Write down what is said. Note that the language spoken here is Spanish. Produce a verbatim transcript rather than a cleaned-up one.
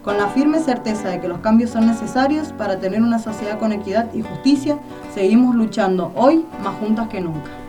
Con la firme certeza de que los cambios son necesarios para tener una sociedad con equidad y justicia, seguimos luchando hoy más juntas que nunca.